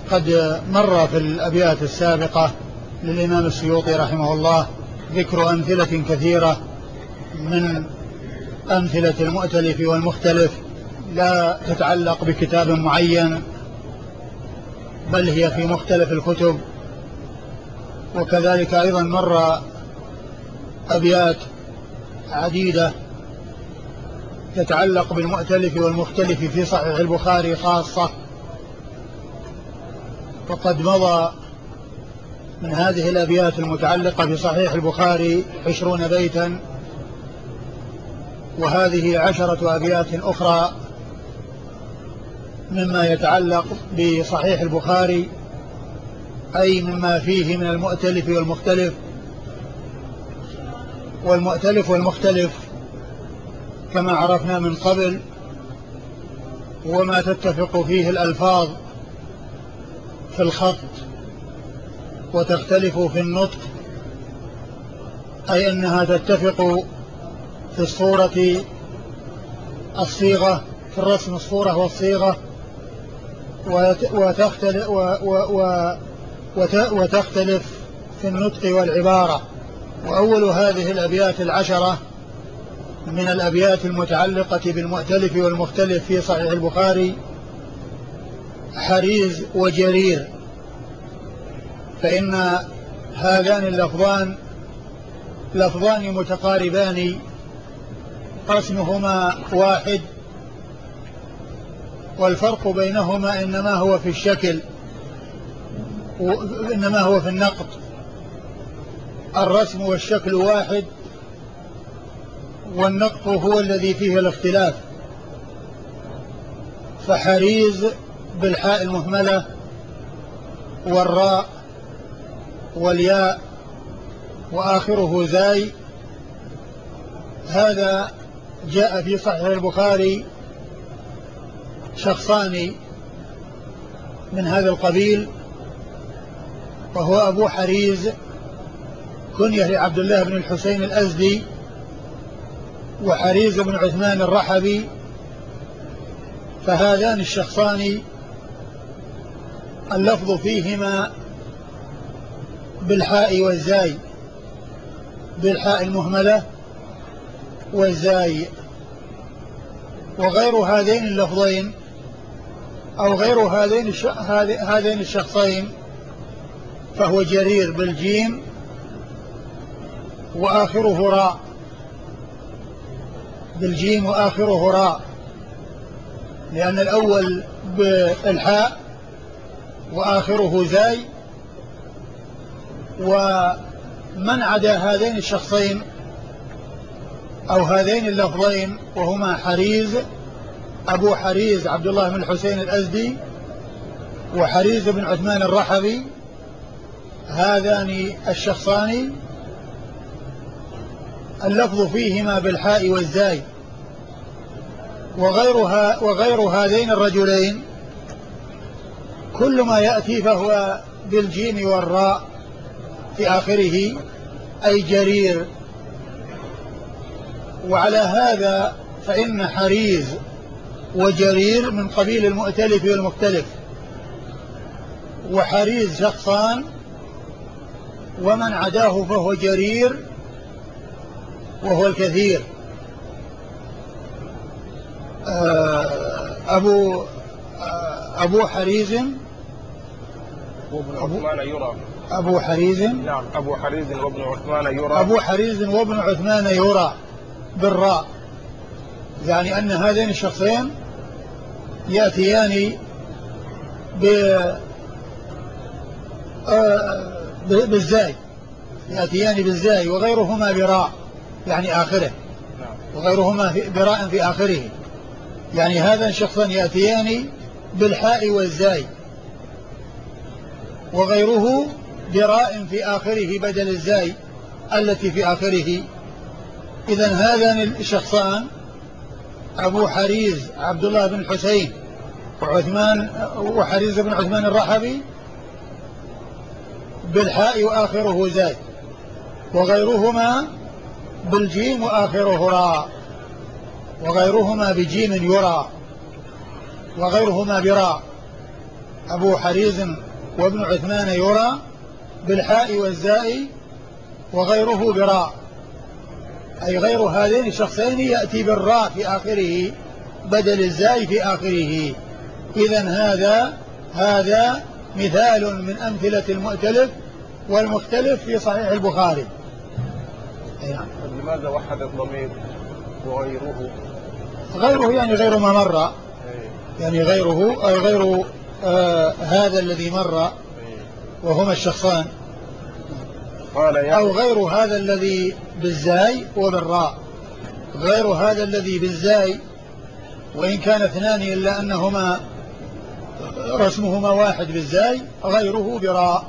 قد مر في الأبيات السابقة للإمام السيوطي رحمه الله ذكر أمثلة كثيرة من أمثلة المؤتلف والمختلف لا تتعلق بكتاب معين، بل هي في مختلف الكتب. وكذلك أيضا مر أبيات عديدة تتعلق بالمؤتلف والمختلف في صحيح البخاري خاصة، وقد مضى من هذه الأبيات المتعلقة بصحيح البخاري 20 بيتا، وهذه 10 أبيات أخرى مما يتعلق بصحيح البخاري، أي مما فيه من المؤتلف والمختلف. والمؤتلف والمختلف كما عرفنا من قبل وما تتفق فيه الألفاظ في الخط وتختلف في النطق، أي أنها تتفق في الصورة الصيغة، في الرسم الصورة والصيغة، وتختلف في النطق والعبارة. وأول هذه الأبيات 10 من الأبيات المتعلقة بالمؤتلف والمختلف في صحيح البخاري حريز وجرير، فإن هذان اللفظان لفظان متقاربان رسمهما واحد، والفرق بينهما إنما هو في الشكل، إنما هو في النقط. الرسم والشكل واحد، والنقط هو الذي فيه الاختلاف. فحريز بالحاء المهملة والراء والياء وآخره زاي، هذا جاء في صحيح البخاري شخصان من هذا القبيل، وهو أبو حريز كنيه لعبد الله بن الحسين الأزدي، وحريز بن عثمان الرحبي. فهذان الشخصان اللفظ فيهما بالحاء والزاي، بالحاء المهملة والزاي. وغير هذين اللفظين أو غير هذين الشخصين فهو جرير بالجيم وآخره راء، بالجيم وآخره راء، لأن الأول بالحاء وآخره زاي. ومن عدا هذين الشخصين أو هذين اللفظين وهما حريز أبو حريز عبد الله بن الحسين الأزدي وحريز بن عثمان الرحبي، هذان الشخصان اللفظ فيهما بالحاء والزاي. وغير هذين الرجلين كل ما يأتي فهو بالجيم والراء في آخره، أي جرير. وعلى هذا فإن حريز وجرير من قبيل المؤتلف والمختلف، وحريز شخصان ومن عداه فهو جرير وهو الكثير. أبو حريز وابن عثمان يرى. أبو حريز، نعم، أبو حريز وابن عثمان يرى. أبو حريز وابن عثمان يرى بالراء، يعني أن هذين الشخصين يأتيان بالزاي، يأتيان بالزاي، وغيرهما براء يعني آخره، وغيرهما براء في آخره. يعني هذا الشخصان يأتيان بالحاء والزاي، وغيره براء في آخره بدل الزاي التي في آخره. إذن هذان الشخصان أبو حريز عبد الله بن الحسين وحريز بن عثمان الرحبي بالحاء وآخره زاي، وغيرهما بالجيم وآخره راء، وغيرهما بجيم يرى، وغيرهما براء. أبو حريز وابن عثمان يرى بالحاء والزاء وغيره براء، أي غير هذين الشخصين يأتي بالراء في آخره بدل الزاء في آخره. إذن هذا مثال من أمثلة المؤتلف والمختلف في صحيح البخاري. لماذا وحد الضمير وغيره؟ غيره يعني غير ما مر، يعني غيره أي غير هذا الذي مر وهما الشخصان، أو غير هذا الذي بالزاي وبالراء، غير هذا الذي بالزاي وإن كان اثنان إلا أنهما رسمهما واحد بالزاي، غيره براء.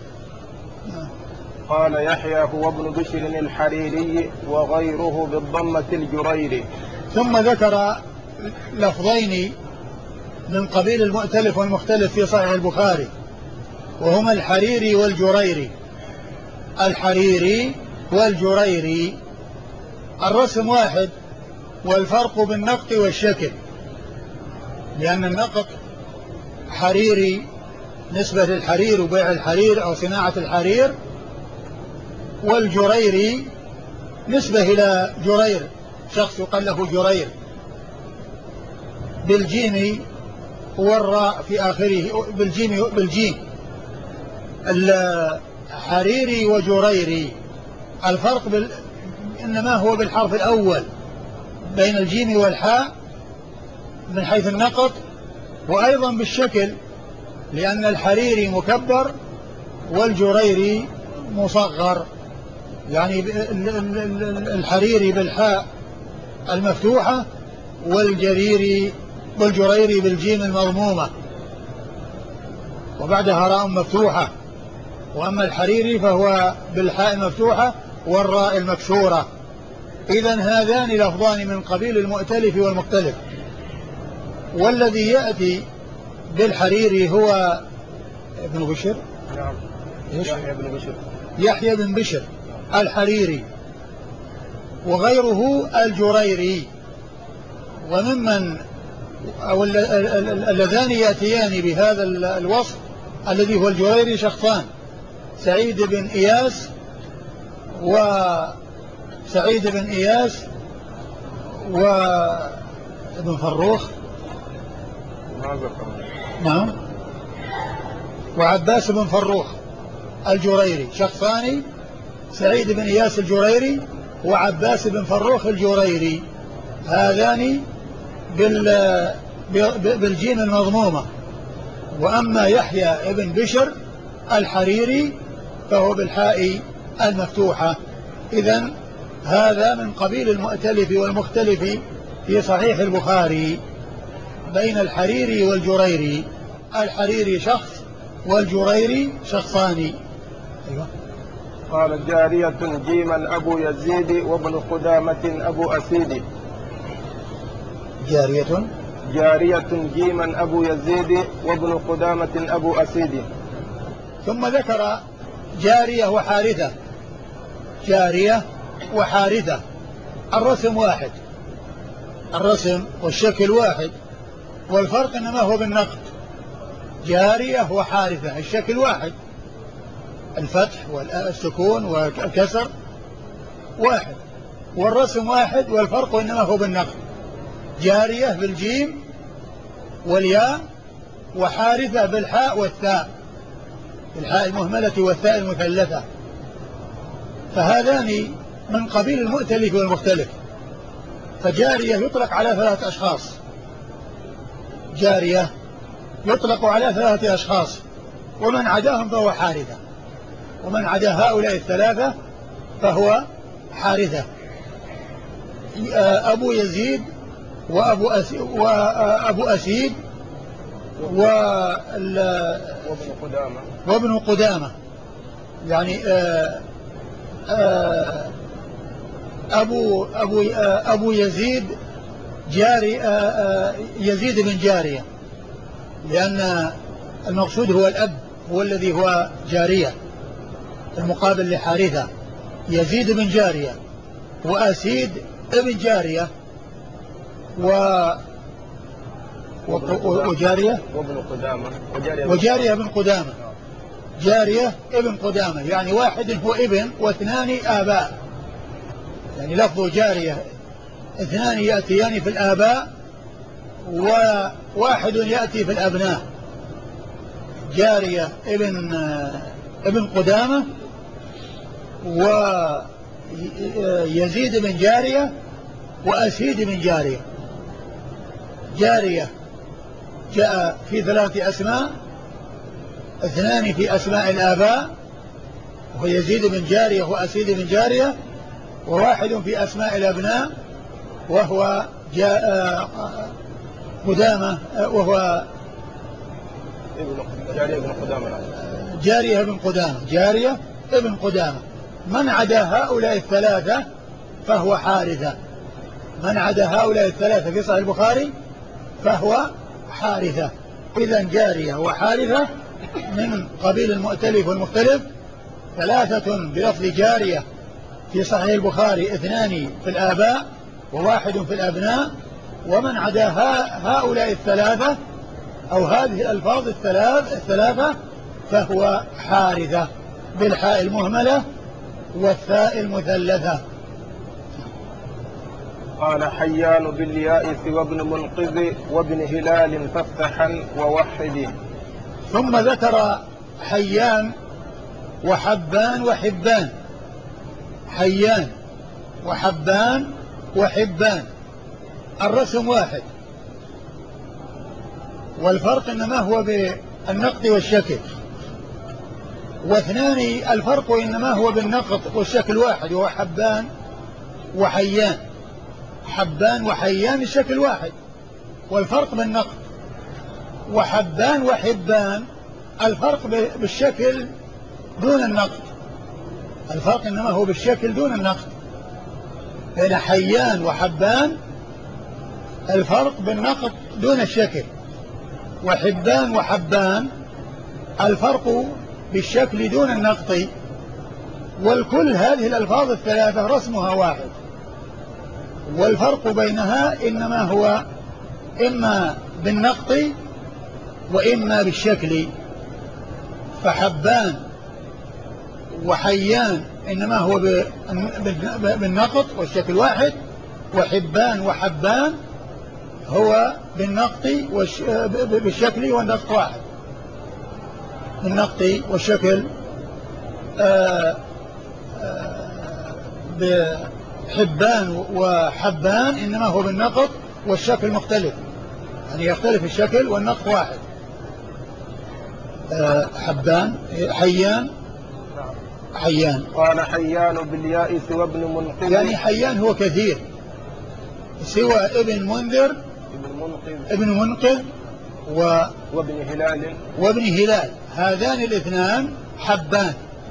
قال يحيى هو ابن بشر الحريري وغيره بالضمة الجريري. ثم ذكر لفظين من قبيل المؤتلف والمختلف في صحيح البخاري، وهما الحريري والجريري. الحريري والجريري الرسم واحد والفرق بالنقط والشكل، لأن النقط حريري نسبة للحرير وبيع الحرير أو صناعة الحرير، والجريري نسبة إلى جرير، شخص يقال له جرير بالجيم والراء في آخره، بالجيم الحريري وجريري. الفرق إنما هو بالحرف الأول بين الجيم والحاء من حيث النقط، وأيضا بالشكل، لأن الحريري مكبر والجريري مصغر، يعني الحريري بالحاء المفتوحة والجريري بالجيم المضمومة وبعدها راء مفتوحة، وأما الحريري فهو بالحاء المفتوحة والراء المكسورة. إذن هذان لفظان من قبيل المؤتلف والمختلف، والذي يأتي بالحريري هو ابن بشر. نعم، يحيى بن بشر الحريري، وغيره الجريري. وممن أو اللذان يأتيان بهذا الوصف الذي هو الجريري شخصان، سعيد بن إياس وابن فروخ، نعم، وعباس بن فروخ الجريري، شخصان، سعيد بن إياس الجريري وعباس بن فروخ الجريري، هذان بالجيم المضمومة. وأما يحيى بن بشر الحريري فهو بالحاء المفتوحة. إذن هذا من قبيل المؤتلف والمختلف في صحيح البخاري بين الحريري والجريري. الحريري شخص والجريري شخصان. أيوة. قال جارية جيما أبو يزيد وابن قدامة أبو أسيد. جارية جيما أبو يزيد وابن قدامة أبو أسيد. ثم ذكر جارية وحارثة الرسم واحد، الرسم والشكل واحد، والفرق إنما هو بالنقط. جارية وحارثة الشكل واحد، الفتح والسكون والكسر واحد، والرسم واحد، والفرق إنما هو بالنقط. جارية بالجيم والياء، وحارثة بالحاء والثاء، الحاء المهملة والثاء المثلثة. فهذان من قبيل المؤتلف والمختلف. فجارية يطلق على 3 أشخاص، جارية يطلق على 3 أشخاص، ومن عداهم فهو حارثة، ومن عدا هؤلاء الثلاثة فهو حارثة. أبو يزيد وأبو أسيد وابن قدامة، يعني أبو يزيد يزيد بن جارية، لأن المقصود هو الأب، هو الذي هو جارية المقابل لحارثة. يزيد بن جارية وأسيد ابن جارية وجارية وابن قدامة وجارية بن قدامة. جارية ابن قدامة يعني واحد هو ابن واثنان آباء، يعني لفظ جارية اثنان يأتيان في الآباء وواحد يأتي في الأبناء. جارية ابن قدامة ويزيد بن جارية وأسيد بن جارية. جارية جاء في 3 أسماء، 2 في أسماء الآباء وهو يزيد بن جارية وأسيد بن جارية، وواحد في أسماء الأبناء وهو قدامة وهو جارية بن قدامة. جارية ابن قدامة. من عدا هؤلاء الثلاثة فهو حارثة. من عدا هؤلاء الثلاثة في صحيح البخاري فهو حارثة. إذن جارية وحارثة من قبيل المؤتلف والمختلف، 3 بلفظ جارية في صحيح البخاري، 2 في الآباء وواحد في الأبناء. ومن عدا هؤلاء الثلاثة أو هذه الألفاظ الثلاثة فهو حارثة بالحاء المهملة والثاء المثلثة. قال حيان باليائس وابن منقذ وابن هلال فافتحا ووحد. ثم ذكر حيان وحبان وحبان. حيان وحبان وحبان الرسم واحد، والفرق إنما هو بالنقط والشكل، واثنان الفرق إنما هو بالنقط والشكل واحد، وهو حبان وحيان. حبان وحيان الشكل واحد والفرق بالنقط، وحبان وحبان الفرق بالشكل دون النقط. الفرق إنما هو بالشكل دون النقط. بين حيان وحبان الفرق بالنقط دون الشكل، وحبان وحبان الفرق بالشكل دون النقط. والكل هذه الألفاظ الثلاثة رسمها واحد، والفرق بينها إنما هو إما بالنقط وإما بالشكل. فحبان وحيان إنما هو بالنقط والشكل واحد، وحبان وحبان هو بالنقط بالشكل والنقط واحد. بالنقط والشكل بحبان وحبان إنما هو بالنقط والشكل مختلف، يعني يختلف الشكل والنقط واحد. حبان حيان. حيان قال حيان باليائس وابن منقذ، يعني حيان هو كثير، سوى ابن منذر ابن منقذ وابن هلال. هذان الاثنان حبان.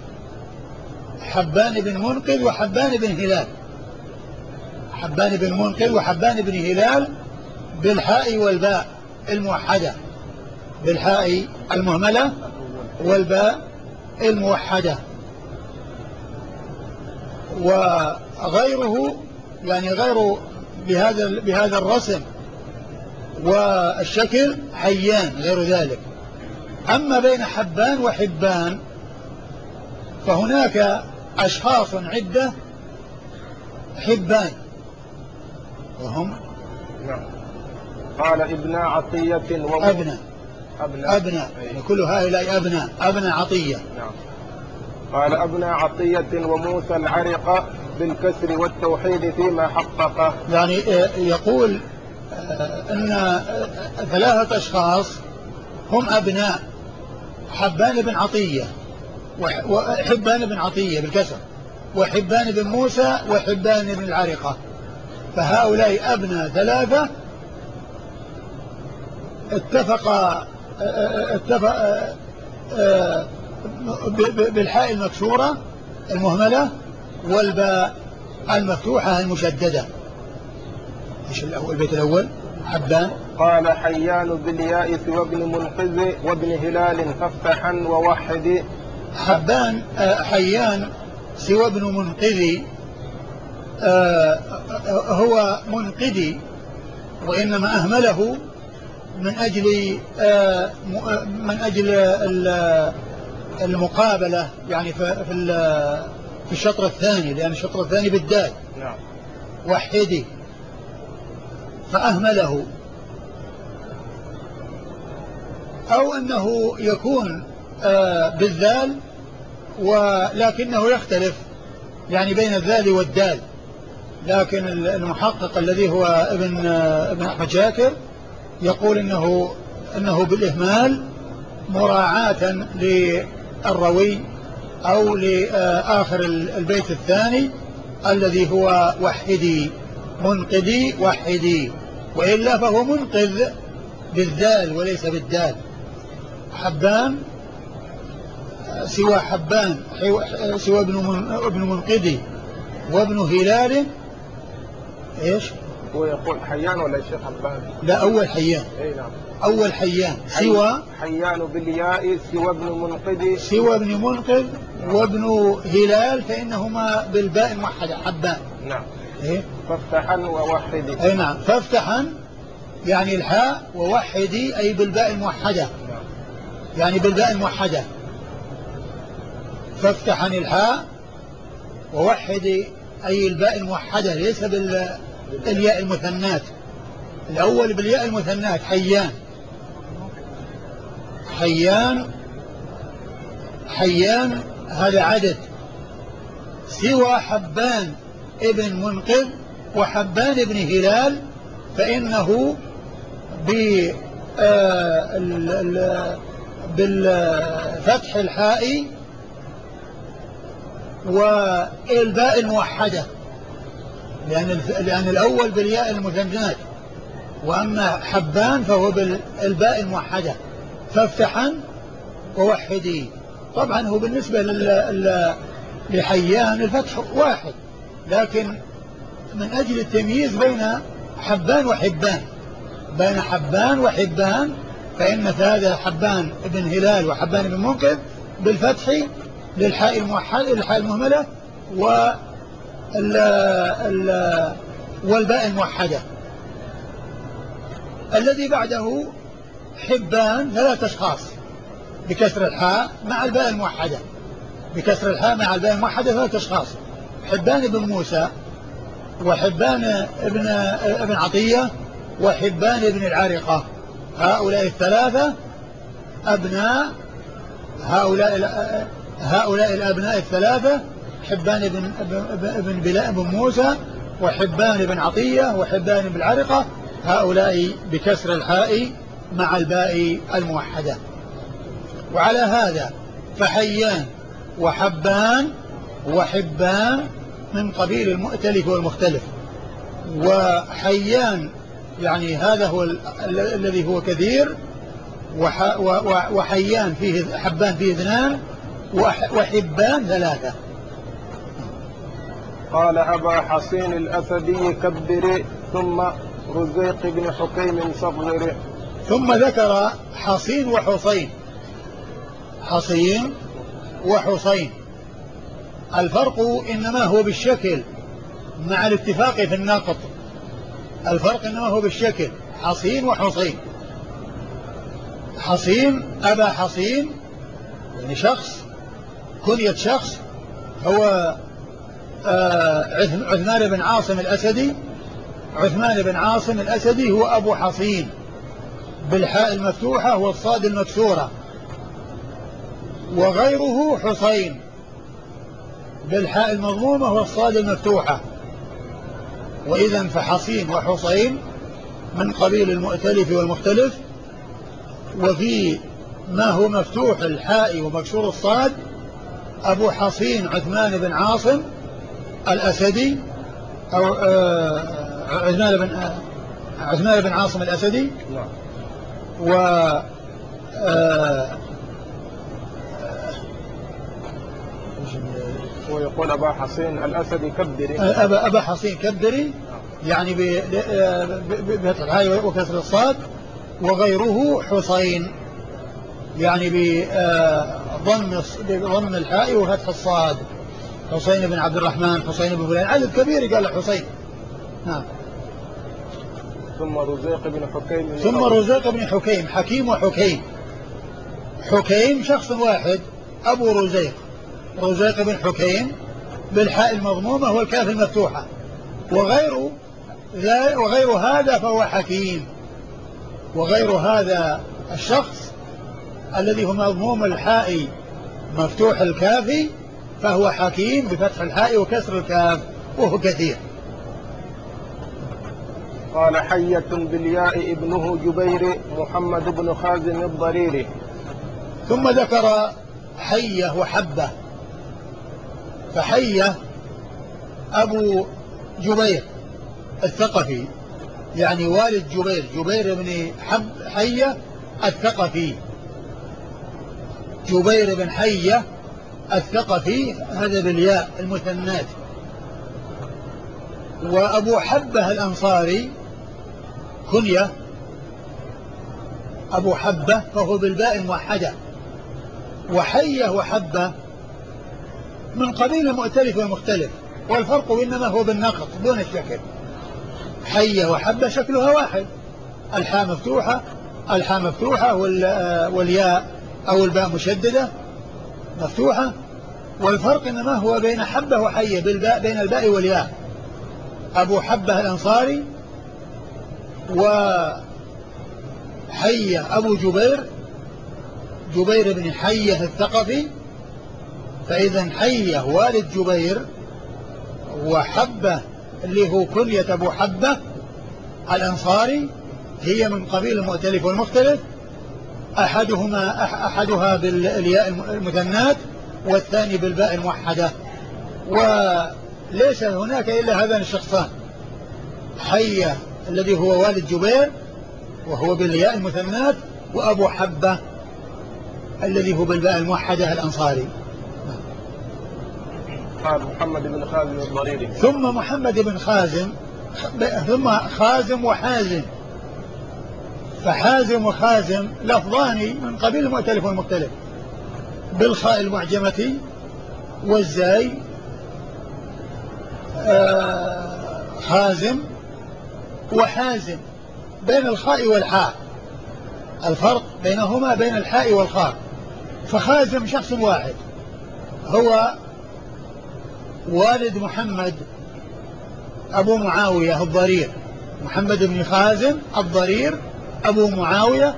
حبان بن منقذ وحبان بن هلال. حبان بن منقذ وحبان بن هلال بالحاء والباء الموحدة، بالحاء المهملة والباء الموحدة. وغيره يعني غير بهذا الرسم والشكل حيان غير ذلك. أما بين حبان وحبان فهناك أشخاص عدة حبان وهم قال ابن عطية أبناء يعني كل هؤلاء أبناء عطية. قال ابن عطية وموسى العرق بالكسر والتوحيد فيما حققه. يعني يقول أن 3 أشخاص هم أبناء حبان بن عطية وحبان بن عطية بالكسر، وحبان بن موسى وحبان بن العرقة. فهؤلاء أبناء 3 اتفق بالحاء المكسورة المهملة والباء المفتوحة المشددة. ايش البيت الأول؟ حبان. قال حيان باليائس وابن منقذ وابن هلال فافتحا ووحد. حبان حيان سوى ابن منقذ هو منقذي، وإنما أهمله من أجل المقابلة يعني في الشطر الثاني، لأن الشطر الثاني بالدال. نعم. وحدي فأهمله، أو أنه يكون بالذال ولكنه يختلف يعني بين الذال والدال. لكن المحقق الذي هو ابن أحمد شاكر يقول إنه بالإهمال مراعاة للروي أو لآخر البيت الثاني الذي هو وحدي منقذي وحدي، وإلا فهو منقذ بالذال وليس بالدال. حبان سوى حبان سوى ابن منقذي وابن هلال ايش؟ هو يقول حيان ولا الشيخ حبان؟ لا، أول حيان. اي نعم. أول حيان سوى حيان بالياء سوى ابن منقذ سوى ابن منقذ وابن هلال فإنهما بالباء الموحدة حبان. نعم. إيه؟ فافتحا ووحدي. أي نعم. فافتحا يعني الحاء، ووحدي أي بالباء الموحدة. نعم. يعني بالباء الموحدة. فافتحا الحاء ووحدي أي الباء الموحدة ليس بالياء المثنات. الأول بالياء المثنات حيان. حيان هذا عدد. سوى حبان ابن منقذ وحبان ابن هلال فإنه بالفتح الحاء والباء الموحدة، لأن الأول بالياء المثنات، وأما حبان فهو بالباء الموحدة. فافتحا ووحدي. طبعا هو بالنسبة لحيان الفتح واحد، لكن من أجل التمييز بين حبان وحبان فإن هذا حبان ابن هلال وحبان ابن منقذ بالفتح للحاء الموحدة الحاء المهملة والباء الموحدة. الذي بعده حبان 3 أشخاص بكسر الحاء مع الباء الموحدة. 3 أشخاص: حبان بن موسى، وحبان ابن عطية، وحبان بن العارقة. هؤلاء الثلاثة أبناء هؤلاء الأبناء الثلاثة: حبان بن موسى، وحبان بن عطية، وحبان بن العارقة. هؤلاء بكسر الحاء مع الباء الموحدة. وعلى هذا فحيان وحبان من قبيل المؤتلف والمختلف. وحيان يعني هذا هو الذي هو كثير، وحيان فيه حبان فيه 2 وحبان 3. قال أبا حصين الأسدي كبر ثم رزيق بن حكيم صغر. ثم ذكر حصين وحصين. الفرق إنما هو بالشكل مع الاتفاق في النقط. حصين وحصين. حصين أبا حصين يعني شخص، كنية شخص هو عثمان بن عاصم الأسدي هو أبو حصين بالحاء المفتوحة والصاد المكسورة. وغيره حصين بالحاء المضمومة والصاد المفتوحة. وإذن فحصين وحصين من قبيل المؤتلف والمختلف. وفي ما هو مفتوح الحاء ومكسور الصاد أبو حصين عثمان بن عاصم الأسدي، أو عثمان بن عاصم الأسدي. ويقول أبا حصين الأسدي كبري. أبا حصين كبري يعني بفتح الحاء وكسر الصاد. وغيره حصين يعني بضم الحاء وفتح الصاد. حسين بن عبد الرحمن، حسين بن فلان، عدد كبير قال له حسين. نعم. ثم رزيق بن حكيم. ثم رزيق بن حكيم. حكيم وحكيم. حكيم شخص واحد أبو رزيق. رزيق بن حكيم بالحاء المضمومة والكاف المفتوحة. وغير هذا فهو حكيم. وغير هذا الشخص الذي هو مضموم الحاء مفتوح الكاف فهو حكيم بفتح الحاء وكسر الكاف وهو كثير. قال حية بالياء ابنه جبير محمد بن خازم الضريري. ثم ذكر حية وحبة. فحية أبو جبير الثقفي، يعني والد جبير، جبير بن حية الثقفي. جبير بن حية الثقفي هذا بالياء المثنات. وأبو حبة الأنصاري كنية أبو حبة فهو بالباء الموحدة. وحية وحبة من قبيل المؤتلف والمختلف، والفرق إنما هو بالنقط دون الشكل. حية وحبة شكلها واحد، الحاء مفتوحة والياء أو الباء مشددة مفتوحة، والفرق إنما هو بين حبة وحية بالباء، بين الباء والياء. أبو حبة الأنصاري وحية أبو جبير بن حية الثقفي. فإذا حية والد جبير، وحبة اللي هو كنية أبو حبة الأنصاري هي من قبيل المؤتلف والمختلف، أحدها بالياء المثنات والثاني بالباء الموحدة. وليس هناك إلا هذان الشخصان، حية الذي هو والد جبير وهو بالياء المثنات، وأبو حبة الذي هو بالباء الموحدة الأنصاري. محمد بن خازم الضريري. ثم محمد بن خازم، ثم خازم وحازم. فحازم وخازم لفظان من قبيل المؤتلف والمختلف، بالخاء المعجمة والزاي خازم وحازم بين الخاء والحاء، الفرق بينهما بين الحاء والخاء. فخازم شخص واحد هو والد محمد أبو معاوية الضرير، محمد بن خازم الضرير أبو معاوية،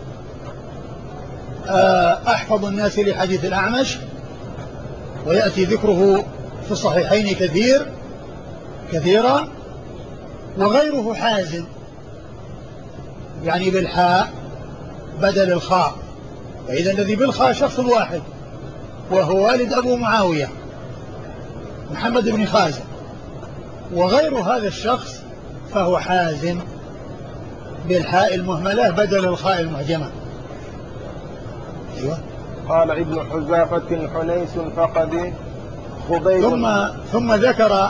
أحفظ الناس لحديث الأعمش، ويأتي ذكره في الصحيحين كثيرا. وغيره حازم، يعني بالحاء بدل الخاء. فإذا الذي بالخاء شخص واحد وهو والد أبو معاوية محمد بن خازم، وغير هذا الشخص فهو حازم بالحاء المهملة بدل الخاء المعجمة. أيوة. قال ابن حذافة حنيس فقد خبيب. ثم ذكر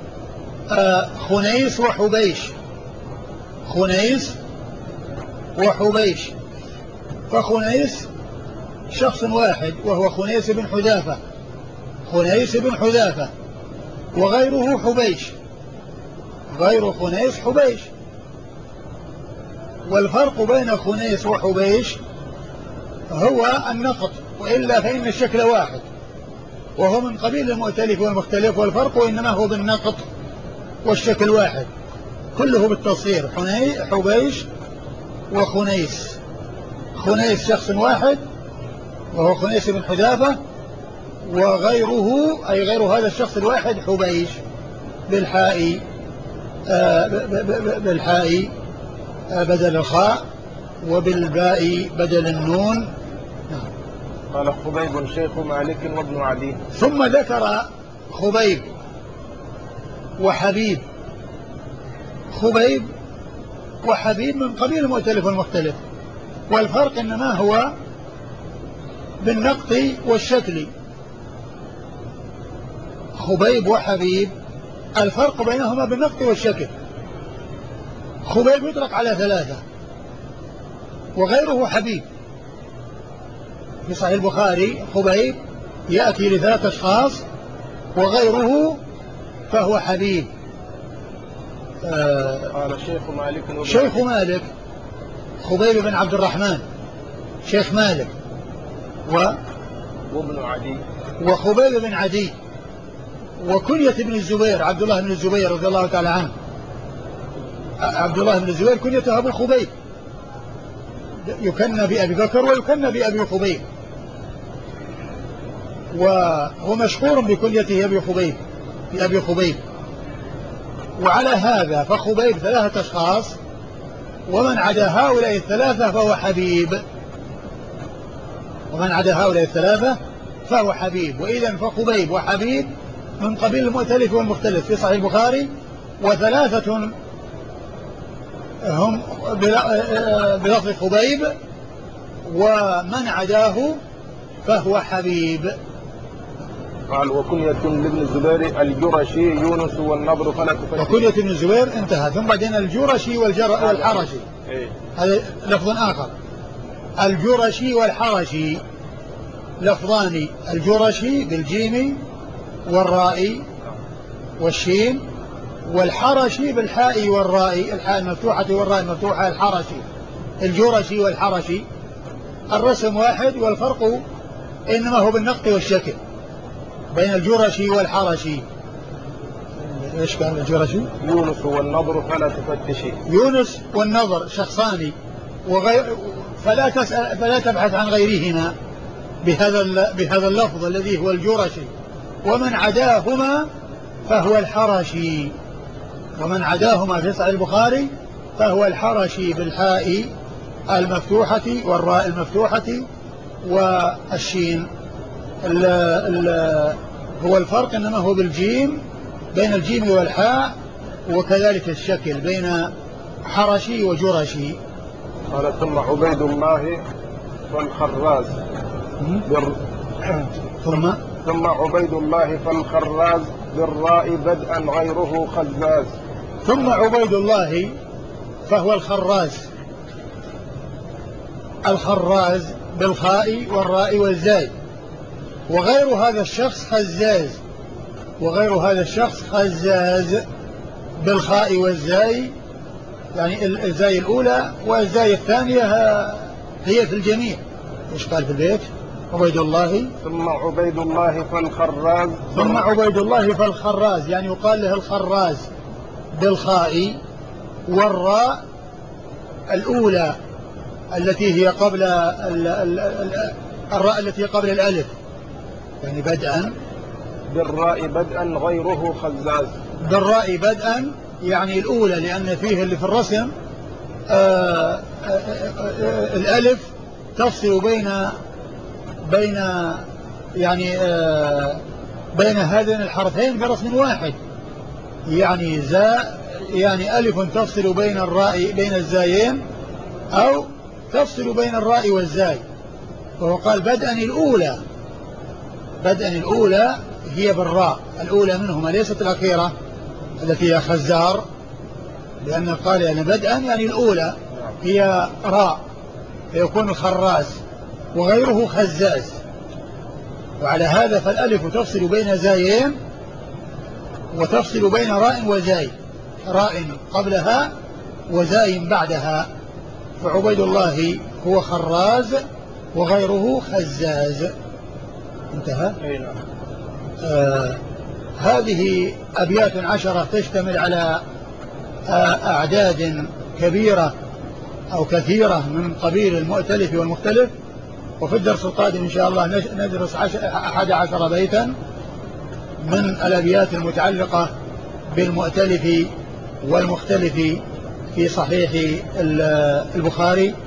خنيس وحبيش. خنيس وحبيش. فخنيس شخص واحد وهو خنيس بن حذافة، خنيس بن حذافة، وغيره حبيش، غير خنيس حبيش. والفرق بين خنيس وحبيش هو النقط، وإلا فإن الشكل واحد، وهو من قبيل المؤتلف والمختلف، والفرق إنما هو بالنقط والشكل واحد، كله بالتصغير. حبيش وخنيس. خنيس شخص واحد وهو خنيس بن حذافة، وغيره أي غير هذا الشخص الواحد حبيش بالحاء بدل الخاء، وبالباء بدل النون. قال خبيب شيخ مالك وابن عدي. ثم ذكر خبيب وحبيب. خبيب وحبيب من قبيل المؤتلف والمختلف، والفرق إنما هو بالنقط والشكل. خبيب وحبيب الفرق بينهما بالنقط والشكل. خبيب يطلق على ثلاثة، وغيره حبيب. في صحيح البخاري خبيب يأتي لثلاثة أشخاص، وغيره فهو حبيب. قال شيخ مالك شيخ مالك خبيب بن عبد الرحمن شيخ مالك وابن عدي وخبيب بن عدي. وكنية ابن الزبير عبد الله بن الزبير رضي الله تعالى عنه. عبد الله بن الزبير كنيته أبو خبيب، يكنى بأبي بكر ويكنى بأبي خبيب، وهو مشهور بكنيته بأبي خبيب. وعلى هذا فخبيب 3 أشخاص، ومن عدا هؤلاء الثلاثة فهو حبيب. وإذا فخبيب وحبيب من قبيل المؤتلف والمختلف في صحيح البخاري، و3 هم بلفظ خبيب، ومن عداه فهو حبيب. قال وكنية لابن الزبير الجرشي يونس والنضر فلا تفتش. وكنية ابن الزبير انتهى، ثم بعدين الجرشي والحرشي، هذا لفظ آخر. الجرشي والحرشي لفظان، الجرشي بالجيم والراء والشين، والحرشي بالحاء والراء، الحاء المفتوحة والراء المفتوحة، الحرشي. الجرشي والحرشي الرسم واحد، والفرق إنما هو بالنقط والشكل بين الجرشي والحرشي. ايش كان الجرشي؟ يونس والنضر فلا تفتشي. يونس والنضر شخصان، فلا تبحث عن غيرهما بهذا اللفظ الذي هو الجرشي. ومن عداهما فهو الحرشي، ومن عداهما في صحيح البخاري فهو الحرشي بالحاء المفتوحة والراء المفتوحة والشين. هو الفرق إنما هو بالجيم، بين الجيم والحاء، وكذلك الشكل بين حرشي وجرشي. قال ثم عبيد الله فالخراز ثم عبيد الله فالخراز بالراء بدءا غيره خزاز. ثم عبيد الله فهو الخراز بالخاء والراء والزاي، وغير هذا الشخص خزاز بالخاء والزاي، يعني الزاي الأولى والزاي الثانية هي في الجميع. إيش قال في البيت؟ عبيد الله ثم عبيد الله فالخراز يعني يقال له الخراز بالخاء والراء الأولى التي هي قبل الراء التي قبل الألف، يعني بدءا بالراء بدءا غيره خزاز. بالراء بدءا يعني الأولى، لأن فيه اللي في الرسم الألف تفصل بين يعني بين هذين الحرفين برسم واحد، يعني يعني ألف تفصل بين الزايين، أو تفصل بين الراء والزاي. وهو قال بدءا الأولى هي بالراء، الأولى منهما ليست الأخيرة التي هي خزار، لأن قال يعني بدءا يعني الأولى هي راء فيكون الخراز، وغيره خزاز. وعلى هذا فالألف تفصل بين زايين، وتفصل بين راء وزاي، راء قبلها وزاي بعدها. فعبيد الله هو خراز وغيره خزاز. انتهى. هذه أبيات 10 تشتمل على أعداد كبيرة أو كثيرة من قبيل المؤتلف والمختلف. وفي الدرس القادم إن شاء الله ندرس 11 بيتا من الأبيات المتعلقة بالمؤتلف والمختلف في صحيح البخاري.